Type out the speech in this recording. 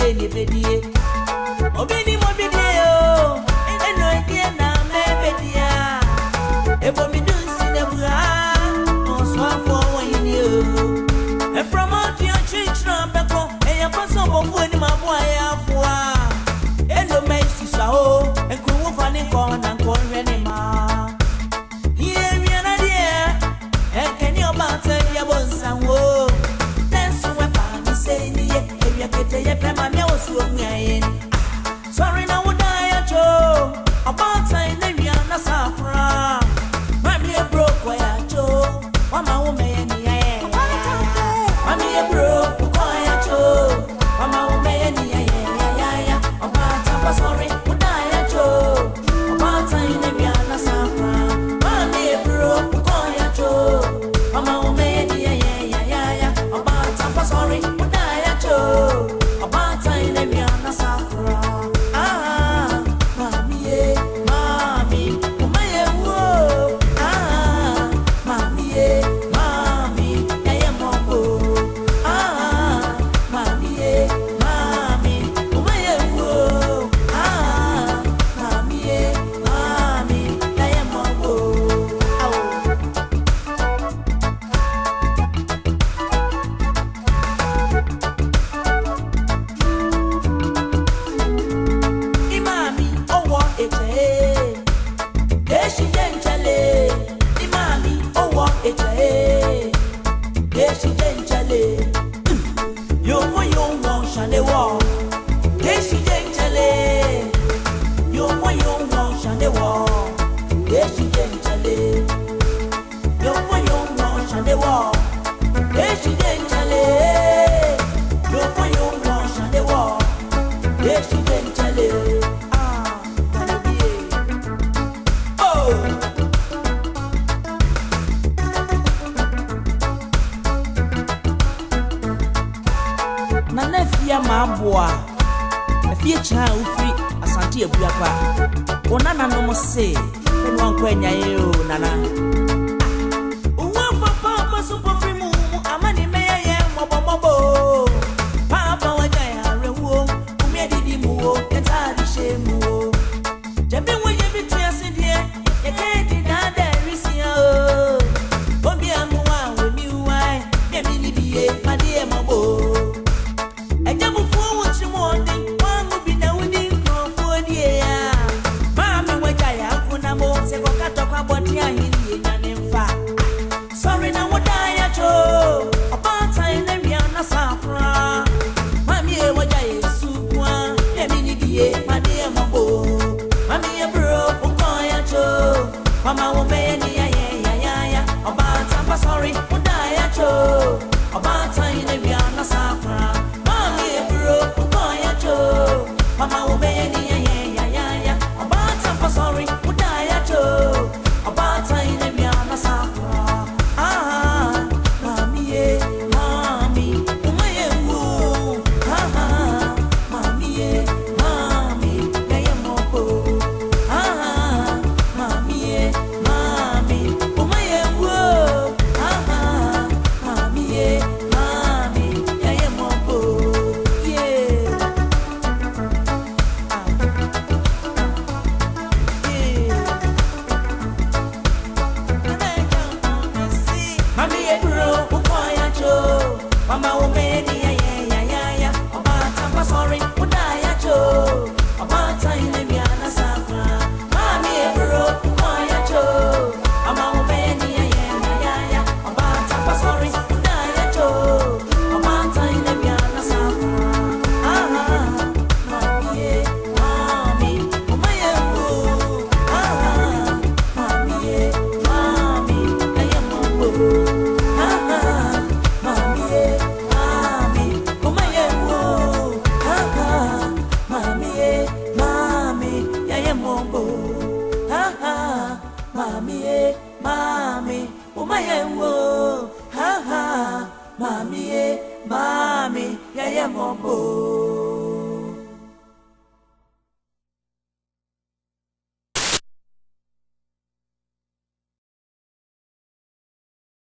ni bedie. Obini mo bedie o. Eno edie na me bedia. Ebo mi dun sinebua. No swafo wani o. E from out your church na beko. E ya paso bofu ni mabua ya afua. Eno me sisa o. E kuwu fani ko na ko ni ma. Ye mi na die. E keni obata ya bonsanwo. Dance we pa mi say ni ye. E wi akete ye prema mi osu onyayin. Sorry na woda ya cho. Obata ni wi na safra. Mami e broke wa ya cho. Mama wo me ni ye. Mami e broke wa ya cho. Mama wo me ni ye ya. Obata pa sorry woda ya cho. Obata ni wi na safra. Mami e broke wa ya cho. Mama wo me ni ye ya. Obata pa sorry woda ya cho. Obata ni wi na safra. Mami, yeah, yeah, mombo.